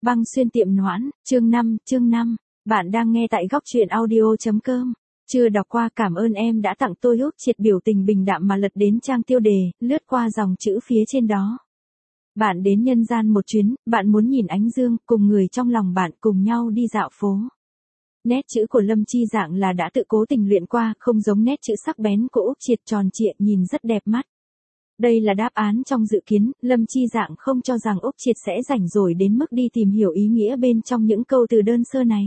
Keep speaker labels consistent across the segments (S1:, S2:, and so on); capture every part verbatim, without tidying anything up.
S1: Băng xuyên tiệm Noãn, chương năm, chương năm. Bạn đang nghe tại góc truyện audio.com. Chưa đọc qua cảm ơn em đã tặng tôi Úc Triệt biểu tình bình đạm mà lật đến trang tiêu đề, lướt qua dòng chữ phía trên đó. Bạn đến nhân gian một chuyến, bạn muốn nhìn ánh dương, cùng người trong lòng bạn cùng nhau đi dạo phố. Nét chữ của Lâm Chi Dạng là đã tự cố tình luyện qua, không giống nét chữ sắc bén của Úc Triệt tròn trịa nhìn rất đẹp mắt. Đây là đáp án trong dự kiến, Lâm Chi Dạng không cho rằng Úc Triệt sẽ rảnh rỗi đến mức đi tìm hiểu ý nghĩa bên trong những câu từ đơn sơ này.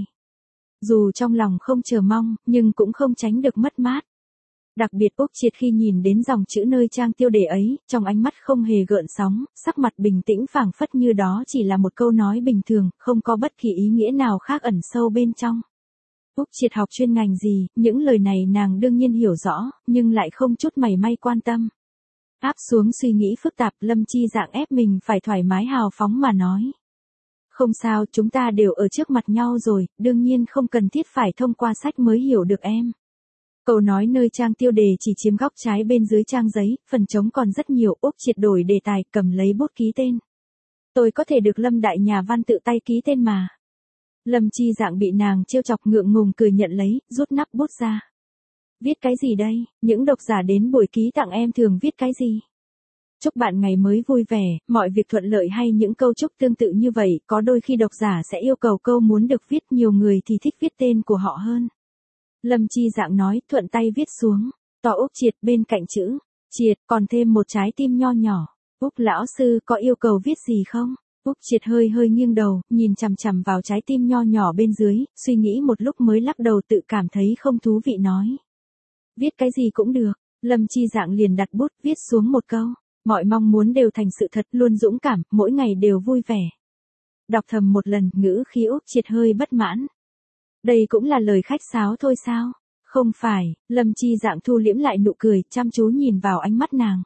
S1: Dù trong lòng không chờ mong, nhưng cũng không tránh được mất mát. Đặc biệt Úc Triệt khi nhìn đến dòng chữ nơi trang tiêu đề ấy, trong ánh mắt không hề gợn sóng, sắc mặt bình tĩnh phảng phất như đó chỉ là một câu nói bình thường, không có bất kỳ ý nghĩa nào khác ẩn sâu bên trong. Úc Triệt học chuyên ngành gì, những lời này nàng đương nhiên hiểu rõ, nhưng lại không chút mảy may quan tâm. Áp xuống suy nghĩ phức tạp, Lâm Chi Dạng ép mình phải thoải mái hào phóng mà nói. Không sao, chúng ta đều ở trước mặt nhau rồi, đương nhiên không cần thiết phải thông qua sách mới hiểu được em. Câu nói nơi trang tiêu đề chỉ chiếm góc trái bên dưới trang giấy, phần trống còn rất nhiều. Úc Triệt đổi đề tài, cầm lấy bút ký tên. Tôi có thể được Lâm đại nhà văn tự tay ký tên mà. Lâm Chi Dạng bị nàng trêu chọc ngượng ngùng cười nhận lấy, rút nắp bút ra. Viết cái gì đây, những độc giả đến buổi ký tặng em thường viết cái gì? Chúc bạn ngày mới vui vẻ, mọi việc thuận lợi hay những câu chúc tương tự như vậy, có đôi khi độc giả sẽ yêu cầu câu muốn được viết, nhiều người thì thích viết tên của họ hơn. Lâm Chi Dạng nói, thuận tay viết xuống, to Úc Triệt bên cạnh chữ, Triệt, còn thêm một trái tim nho nhỏ. Úc lão sư có yêu cầu viết gì không? Úc Triệt hơi hơi nghiêng đầu, nhìn chằm chằm vào trái tim nho nhỏ bên dưới, suy nghĩ một lúc mới lắc đầu tự cảm thấy không thú vị nói. Viết cái gì cũng được, Lâm Chi Dạng liền đặt bút viết xuống một câu, mọi mong muốn đều thành sự thật, luôn dũng cảm, mỗi ngày đều vui vẻ. Đọc thầm một lần, ngữ khí Úc Triệt hơi bất mãn. Đây cũng là lời khách sáo thôi sao? Không phải, Lâm Chi Dạng thu liễm lại nụ cười, chăm chú nhìn vào ánh mắt nàng.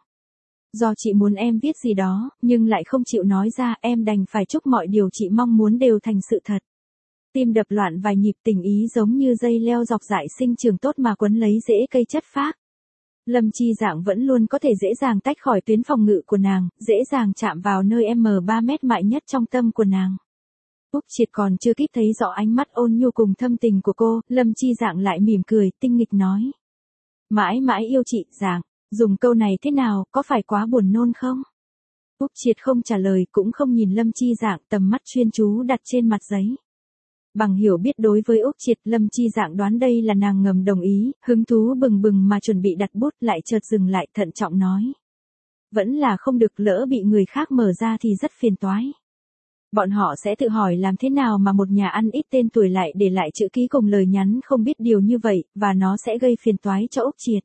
S1: Do chị muốn em viết gì đó, nhưng lại không chịu nói ra, em đành phải chúc mọi điều chị mong muốn đều thành sự thật. Tim đập loạn vài nhịp, tình ý giống như dây leo dọc dại sinh trường tốt mà quấn lấy rễ cây chất phác. Lâm Chi Dạng vẫn luôn có thể dễ dàng tách khỏi tuyến phòng ngự của nàng, dễ dàng chạm vào nơi M ba mét mại nhất trong tâm của nàng. Úc Triệt còn chưa kịp thấy rõ ánh mắt ôn nhu cùng thâm tình của cô, Lâm Chi Dạng lại mỉm cười, tinh nghịch nói. Mãi mãi yêu chị, Dạng, dùng câu này thế nào, có phải quá buồn nôn không? Úc Triệt không trả lời, cũng không nhìn Lâm Chi Dạng, tầm mắt chuyên chú đặt trên mặt giấy. Bằng hiểu biết đối với Úc Triệt, Lâm Chi Dạng đoán đây là nàng ngầm đồng ý, hứng thú bừng bừng mà chuẩn bị đặt bút lại chợt dừng lại, thận trọng nói. Vẫn là không được, lỡ bị người khác mở ra thì rất phiền toái. Bọn họ sẽ tự hỏi làm thế nào mà một nhà ăn ít tên tuổi lại để lại chữ ký cùng lời nhắn không biết điều như vậy, và nó sẽ gây phiền toái cho Úc Triệt.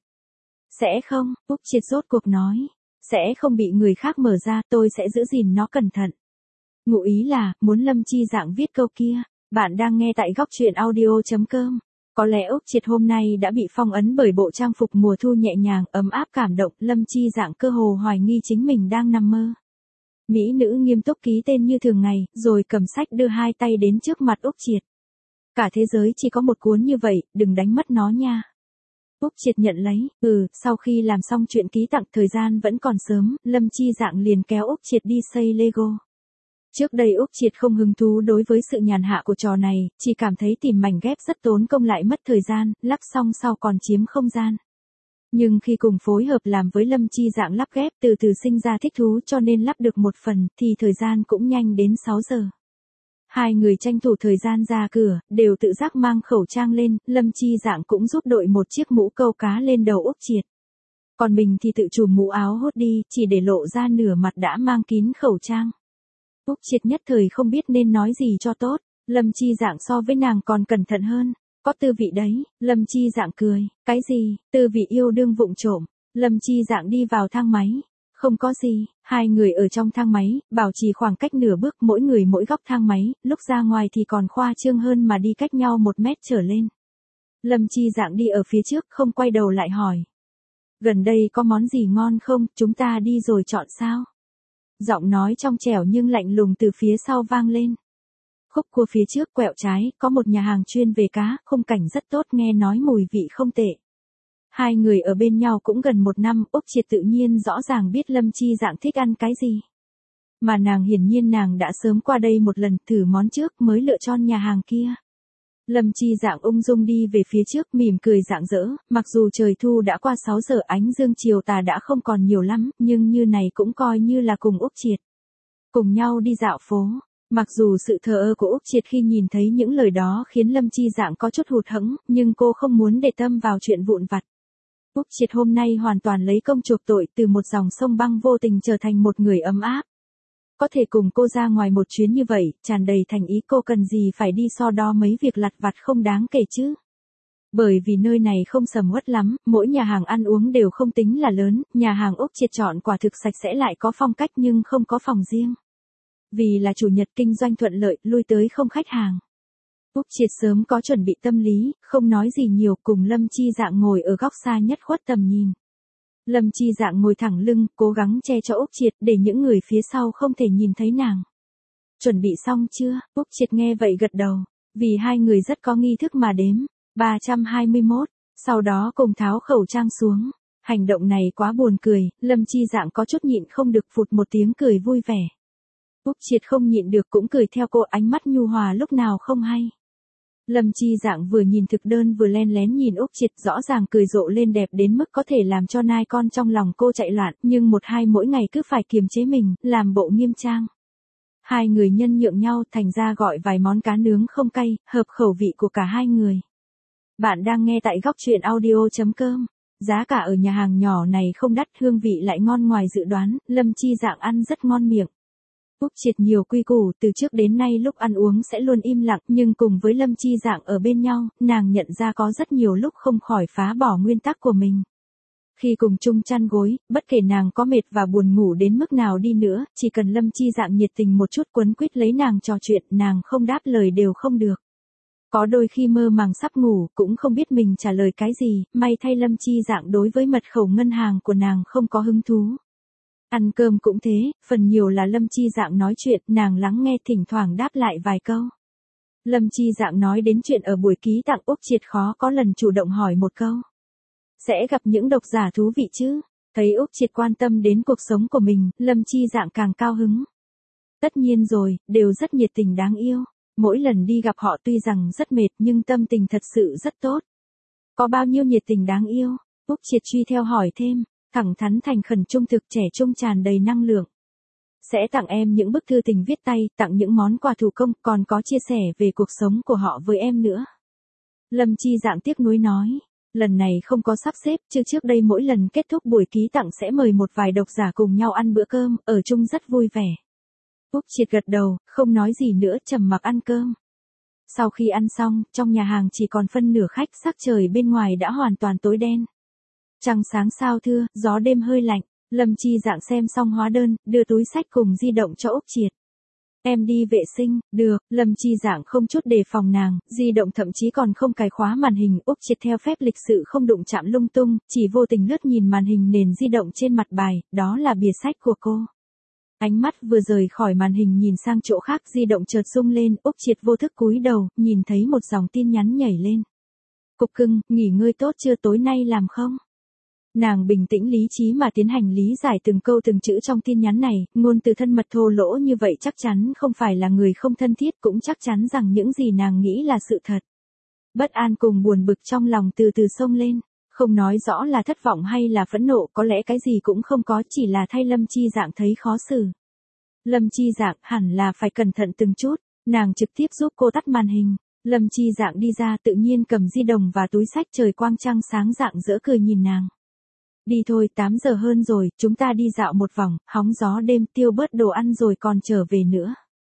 S1: Sẽ không, Úc Triệt rốt cuộc nói. Sẽ không bị người khác mở ra, tôi sẽ giữ gìn nó cẩn thận. Ngụ ý là, muốn Lâm Chi Dạng viết câu kia. Bạn đang nghe tại góc truyện audio.com. Có lẽ Úc Triệt hôm nay đã bị phong ấn bởi bộ trang phục mùa thu nhẹ nhàng, ấm áp cảm động, Lâm Chi Dạng cơ hồ hoài nghi chính mình đang nằm mơ. Mỹ nữ nghiêm túc ký tên như thường ngày, rồi cầm sách đưa hai tay đến trước mặt Úc Triệt. Cả thế giới chỉ có một cuốn như vậy, đừng đánh mất nó nha. Úc Triệt nhận lấy, ừ, sau khi làm xong chuyện ký tặng, thời gian vẫn còn sớm, Lâm Chi Dạng liền kéo Úc Triệt đi xây Lego. Trước đây Úc Triệt không hứng thú đối với sự nhàn hạ của trò này, chỉ cảm thấy tìm mảnh ghép rất tốn công lại mất thời gian, lắp xong sau còn chiếm không gian. Nhưng khi cùng phối hợp làm với Lâm Chi Dạng lắp ghép, từ từ sinh ra thích thú cho nên lắp được một phần, thì thời gian cũng nhanh đến sáu giờ. Hai người tranh thủ thời gian ra cửa, đều tự giác mang khẩu trang lên, Lâm Chi Dạng cũng giúp đội một chiếc mũ câu cá lên đầu Úc Triệt. Còn mình thì tự trùm mũ áo hốt đi, chỉ để lộ ra nửa mặt đã mang kín khẩu trang. Úc Triệt nhất thời không biết nên nói gì cho tốt, Lâm Chi Dạng so với nàng còn cẩn thận hơn, có tư vị đấy, Lâm Chi Dạng cười, cái gì, tư vị yêu đương vụng trộm, Lâm Chi Dạng đi vào thang máy, không có gì, hai người ở trong thang máy, bảo trì khoảng cách nửa bước mỗi người mỗi góc thang máy, lúc ra ngoài thì còn khoa trương hơn mà đi cách nhau một mét trở lên. Lâm Chi Dạng đi ở phía trước không quay đầu lại hỏi. Gần đây có món gì ngon không, chúng ta đi rồi chọn sao? Giọng nói trong trẻo nhưng lạnh lùng từ phía sau vang lên. Khúc cua phía trước quẹo trái, có một nhà hàng chuyên về cá, khung cảnh rất tốt, nghe nói mùi vị không tệ. Hai người ở bên nhau cũng gần một năm, Úc Triệt tự nhiên rõ ràng biết Lâm Chi Dạng thích ăn cái gì. Mà nàng hiển nhiên nàng đã sớm qua đây một lần thử món trước mới lựa chọn nhà hàng kia. Lâm Chi Dạng ung dung đi về phía trước mỉm cười rạng rỡ, mặc dù trời thu đã qua sáu giờ ánh dương chiều tà đã không còn nhiều lắm, nhưng như này cũng coi như là cùng Úc Triệt. Cùng nhau đi dạo phố, mặc dù sự thờ ơ của Úc Triệt khi nhìn thấy những lời đó khiến Lâm Chi Dạng có chút hụt hẫng, nhưng cô không muốn để tâm vào chuyện vụn vặt. Úc Triệt hôm nay hoàn toàn lấy công chuộc tội từ một dòng sông băng vô tình trở thành một người ấm áp. Có thể cùng cô ra ngoài một chuyến như vậy, tràn đầy thành ý cô cần gì phải đi so đo mấy việc lặt vặt không đáng kể chứ. Bởi vì nơi này không sầm uất lắm, mỗi nhà hàng ăn uống đều không tính là lớn, nhà hàng Úc Triệt chọn quả thực sạch sẽ lại có phong cách nhưng không có phòng riêng. Vì là chủ nhật kinh doanh thuận lợi, lui tới không khách hàng. Úc Triệt sớm có chuẩn bị tâm lý, không nói gì nhiều cùng Lâm Chi Dạng ngồi ở góc xa nhất khuất tầm nhìn. Lâm Chi Dạng ngồi thẳng lưng, cố gắng che cho Úc Triệt để những người phía sau không thể nhìn thấy nàng. Chuẩn bị xong chưa? Úc Triệt nghe vậy gật đầu, vì hai người rất có nghi thức mà đếm. ba trăm hai mươi mốt, sau đó cùng tháo khẩu trang xuống. Hành động này quá buồn cười, Lâm Chi Dạng có chút nhịn không được phụt một tiếng cười vui vẻ. Úc Triệt không nhịn được cũng cười theo cô, ánh mắt nhu hòa lúc nào không hay. Lâm Chi Dạng vừa nhìn thực đơn vừa len lén nhìn Úc Triệt, rõ ràng cười rộ lên đẹp đến mức có thể làm cho nai con trong lòng cô chạy loạn, nhưng một hai mỗi ngày cứ phải kiềm chế mình, làm bộ nghiêm trang. Hai người nhân nhượng nhau, thành ra gọi vài món cá nướng không cay, hợp khẩu vị của cả hai người. Bạn đang nghe tại góc truyện audio chấm com. Giá cả ở nhà hàng nhỏ này không đắt, hương vị lại ngon ngoài dự đoán, Lâm Chi Dạng ăn rất ngon miệng. Úc Triệt nhiều quy củ, từ trước đến nay lúc ăn uống sẽ luôn im lặng, nhưng cùng với Lâm Chi Dạng ở bên nhau, nàng nhận ra có rất nhiều lúc không khỏi phá bỏ nguyên tắc của mình. Khi cùng chung chăn gối, bất kể nàng có mệt và buồn ngủ đến mức nào đi nữa, chỉ cần Lâm Chi Dạng nhiệt tình một chút quấn quýt lấy nàng trò chuyện, nàng không đáp lời đều không được. Có đôi khi mơ màng sắp ngủ, cũng không biết mình trả lời cái gì, may thay Lâm Chi Dạng đối với mật khẩu ngân hàng của nàng không có hứng thú. Ăn cơm cũng thế, phần nhiều là Lâm Chi Dạng nói chuyện, nàng lắng nghe thỉnh thoảng đáp lại vài câu. Lâm Chi Dạng nói đến chuyện ở buổi ký tặng Úc Triệt khó có lần chủ động hỏi một câu. Sẽ gặp những độc giả thú vị chứ? Thấy Úc Triệt quan tâm đến cuộc sống của mình, Lâm Chi Dạng càng cao hứng. Tất nhiên rồi, đều rất nhiệt tình đáng yêu. Mỗi lần đi gặp họ tuy rằng rất mệt nhưng tâm tình thật sự rất tốt. Có bao nhiêu nhiệt tình đáng yêu? Úc Triệt truy theo hỏi thêm, thẳng thắn thành khẩn trung thực trẻ trung tràn đầy năng lượng. Sẽ tặng em những bức thư tình viết tay, tặng những món quà thủ công, còn có chia sẻ về cuộc sống của họ với em nữa. Lâm Chi Dạng tiếc nuối nói, lần này không có sắp xếp, chứ trước đây mỗi lần kết thúc buổi ký tặng sẽ mời một vài độc giả cùng nhau ăn bữa cơm, ở chung rất vui vẻ. Úc Triệt gật đầu, không nói gì nữa, trầm mặc ăn cơm. Sau khi ăn xong, trong nhà hàng chỉ còn phân nửa khách, sắc trời bên ngoài đã hoàn toàn tối đen. Trăng sáng sao thưa, gió đêm hơi lạnh, Lâm Chi Dạng xem xong hóa đơn, đưa túi xách cùng di động cho Úc Triệt. Em đi vệ sinh, được, Lâm Chi Dạng không chút đề phòng nàng, di động thậm chí còn không cài khóa màn hình, Úc Triệt theo phép lịch sự không đụng chạm lung tung, chỉ vô tình lướt nhìn màn hình nền di động trên mặt bài, đó là bìa sách của cô. Ánh mắt vừa rời khỏi màn hình nhìn sang chỗ khác, di động chợt rung lên, Úc Triệt vô thức cúi đầu, nhìn thấy một dòng tin nhắn nhảy lên. Cục cưng, nghỉ ngơi tốt chưa, tối nay làm không? Nàng bình tĩnh lý trí mà tiến hành lý giải từng câu từng chữ trong tin nhắn này, ngôn từ thân mật thô lỗ như vậy chắc chắn không phải là người không thân thiết, cũng chắc chắn rằng những gì nàng nghĩ là sự thật. Bất an cùng buồn bực trong lòng từ từ xông lên, không nói rõ là thất vọng hay là phẫn nộ, có lẽ cái gì cũng không có, chỉ là thay Lâm Chi Dạng thấy khó xử. Lâm Chi Dạng hẳn là phải cẩn thận từng chút, nàng trực tiếp giúp cô tắt màn hình. Lâm Chi Dạng đi ra tự nhiên cầm di động và túi xách, trời quang trăng sáng rạng rỡ cười nhìn nàng. Đi thôi, tám giờ hơn rồi, chúng ta đi dạo một vòng, hóng gió đêm, tiêu bớt đồ ăn rồi còn trở về nữa.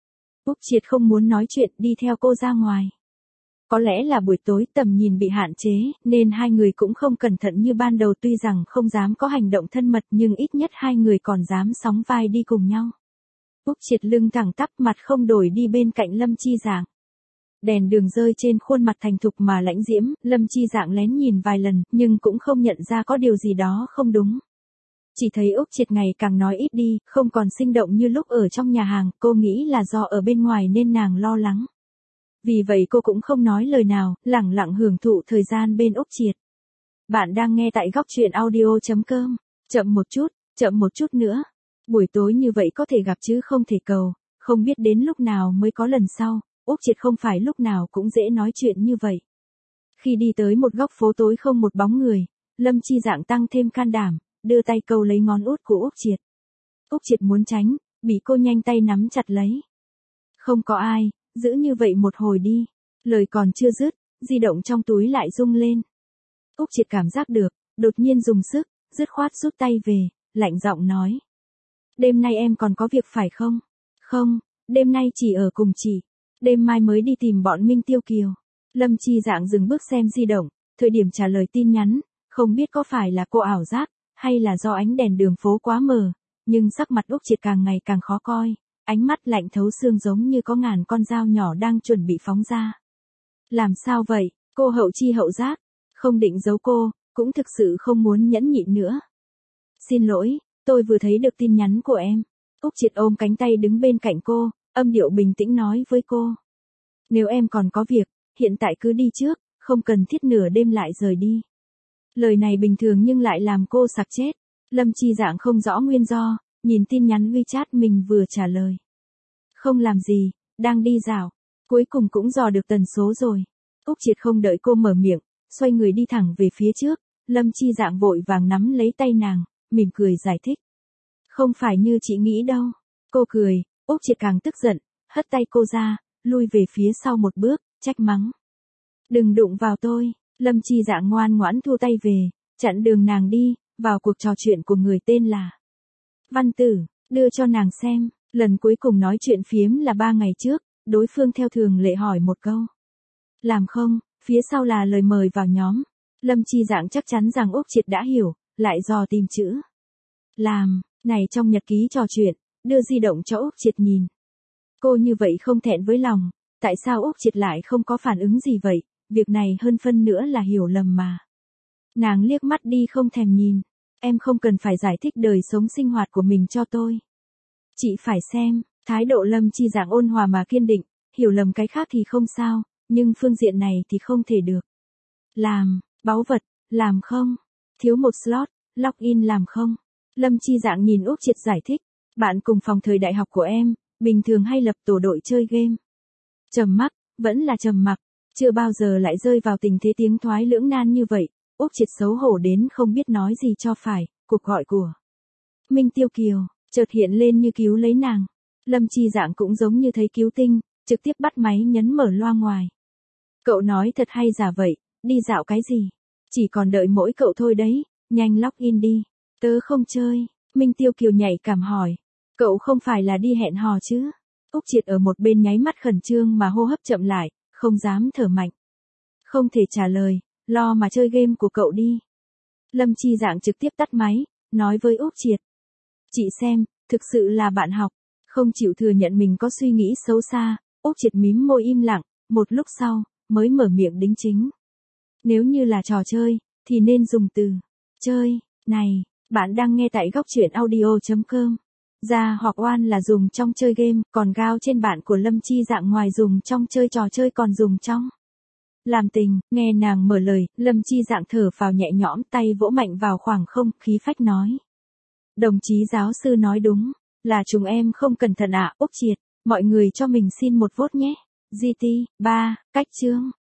S1: Úc Triệt không muốn nói chuyện, đi theo cô ra ngoài. Có lẽ là buổi tối tầm nhìn bị hạn chế, nên hai người cũng không cẩn thận như ban đầu, tuy rằng không dám có hành động thân mật nhưng ít nhất hai người còn dám sóng vai đi cùng nhau. Úc Triệt lưng thẳng tắp, mặt không đổi đi bên cạnh Lâm Chi Dạng. Đèn đường rơi trên khuôn mặt thành thục mà lãnh diễm, Lâm Chi Dạng lén nhìn vài lần, nhưng cũng không nhận ra có điều gì đó không đúng. Chỉ thấy Úc Triệt ngày càng nói ít đi, không còn sinh động như lúc ở trong nhà hàng, cô nghĩ là do ở bên ngoài nên nàng lo lắng. Vì vậy cô cũng không nói lời nào, lẳng lặng hưởng thụ thời gian bên Úc Triệt. Bạn đang nghe tại góc truyện audio chấm com. Chậm một chút, chậm một chút nữa. Buổi tối như vậy có thể gặp chứ không thể cầu, không biết đến lúc nào mới có lần sau, Úc Triệt không phải lúc nào cũng dễ nói chuyện như vậy. Khi đi tới một góc phố tối không một bóng người, Lâm Chi Dạng tăng thêm can đảm, đưa tay câu lấy ngón út của Úc Triệt. Úc Triệt muốn tránh, bị cô nhanh tay nắm chặt lấy. Không có ai, giữ như vậy một hồi đi. Lời còn chưa dứt, di động trong túi lại rung lên. Úc Triệt cảm giác được, đột nhiên dùng sức, dứt khoát rút tay về, lạnh giọng nói. Đêm nay em còn có việc phải không? Không, đêm nay chỉ ở cùng chị. Đêm mai mới đi tìm bọn Minh Tiêu Kiều. Lâm Chi Dạng dừng bước xem di động, thời điểm trả lời tin nhắn, không biết có phải là cô ảo giác, hay là do ánh đèn đường phố quá mờ, nhưng sắc mặt Úc Triệt càng ngày càng khó coi, ánh mắt lạnh thấu xương giống như có ngàn con dao nhỏ đang chuẩn bị phóng ra. Làm sao vậy, cô hậu chi hậu giác, không định giấu cô, cũng thực sự không muốn nhẫn nhịn nữa. Xin lỗi, tôi vừa thấy được tin nhắn của em. Úc Triệt ôm cánh tay đứng bên cạnh cô, âm điệu bình tĩnh nói với cô. Nếu em còn có việc, hiện tại cứ đi trước, không cần thiết nửa đêm lại rời đi. Lời này bình thường nhưng lại làm cô sặc chết. Lâm Chi Dạng không rõ nguyên do, nhìn tin nhắn WeChat mình vừa trả lời. Không làm gì, đang đi dạo. Cuối cùng cũng dò được tần số rồi. Úc Triệt không đợi cô mở miệng, xoay người đi thẳng về phía trước. Lâm Chi Dạng vội vàng nắm lấy tay nàng, mỉm cười giải thích. Không phải như chị nghĩ đâu. Cô cười, Úc Triệt càng tức giận, hất tay cô ra, lui về phía sau một bước, trách mắng. Đừng đụng vào tôi. Lâm Chi Dạng ngoan ngoãn thu tay về, chặn đường nàng đi, vào cuộc trò chuyện của người tên là Văn Tử, đưa cho nàng xem, lần cuối cùng nói chuyện phiếm là ba ngày trước, đối phương theo thường lệ hỏi một câu. Làm không, phía sau là lời mời vào nhóm. Lâm Chi Dạng chắc chắn rằng Úc Triệt đã hiểu, lại dò tìm chữ. Làm, này trong nhật ký trò chuyện, đưa di động cho Úc Triệt nhìn. Cô như vậy không thẹn với lòng, tại sao Úc Triệt lại không có phản ứng gì vậy, việc này hơn phân nữa là hiểu lầm mà. Nàng liếc mắt đi không thèm nhìn, em không cần phải giải thích đời sống sinh hoạt của mình cho tôi. Chị phải xem, thái độ Lâm Chi Dạng ôn hòa mà kiên định, hiểu lầm cái khác thì không sao, nhưng phương diện này thì không thể được. Làm, báu vật, làm không? Thiếu một slot, login làm không? Lâm Chi Dạng nhìn Úc Triệt giải thích, bạn cùng phòng thời đại học của em, bình thường hay lập tổ đội chơi game. Trầm mặc, vẫn là trầm mặc, chưa bao giờ lại rơi vào tình thế tiếng thoái lưỡng nan như vậy. Úc Triệt xấu hổ đến không biết nói gì cho phải, cuộc gọi của Minh Tiêu Kiều, chợt hiện lên như cứu lấy nàng. Lâm Chi Dạng cũng giống như thấy cứu tinh, trực tiếp bắt máy nhấn mở loa ngoài. Cậu nói thật hay giả vậy, đi dạo cái gì? Chỉ còn đợi mỗi cậu thôi đấy, nhanh login đi. Tớ không chơi, Minh Tiêu Kiều nhảy cảm hỏi. Cậu không phải là đi hẹn hò chứ? Úc Triệt ở một bên nháy mắt khẩn trương mà hô hấp chậm lại, không dám thở mạnh. Không thể trả lời, lo mà chơi game của cậu đi. Lâm Chi Dạng trực tiếp tắt máy, nói với Úc Triệt. Chị xem, thực sự là bạn học, không chịu thừa nhận mình có suy nghĩ xấu xa. Úc Triệt mím môi im lặng, một lúc sau, mới mở miệng đính chính. Nếu như là trò chơi, thì nên dùng từ chơi. Này, bạn đang nghe tại góc truyện audio chấm com. Ra hoặc oan là dùng trong chơi game, còn gao trên bạn của Lâm Chi Dạng ngoài dùng trong chơi trò chơi còn dùng trong làm tình. Nghe nàng mở lời, Lâm Chi Dạng thở phào nhẹ nhõm, tay vỗ mạnh vào khoảng không, khí phách nói. Đồng chí giáo sư nói đúng, là chúng em không cẩn thận ạ. Úc Triệt, mọi người cho mình xin một vote nhé. giê tê, ba, cách chương.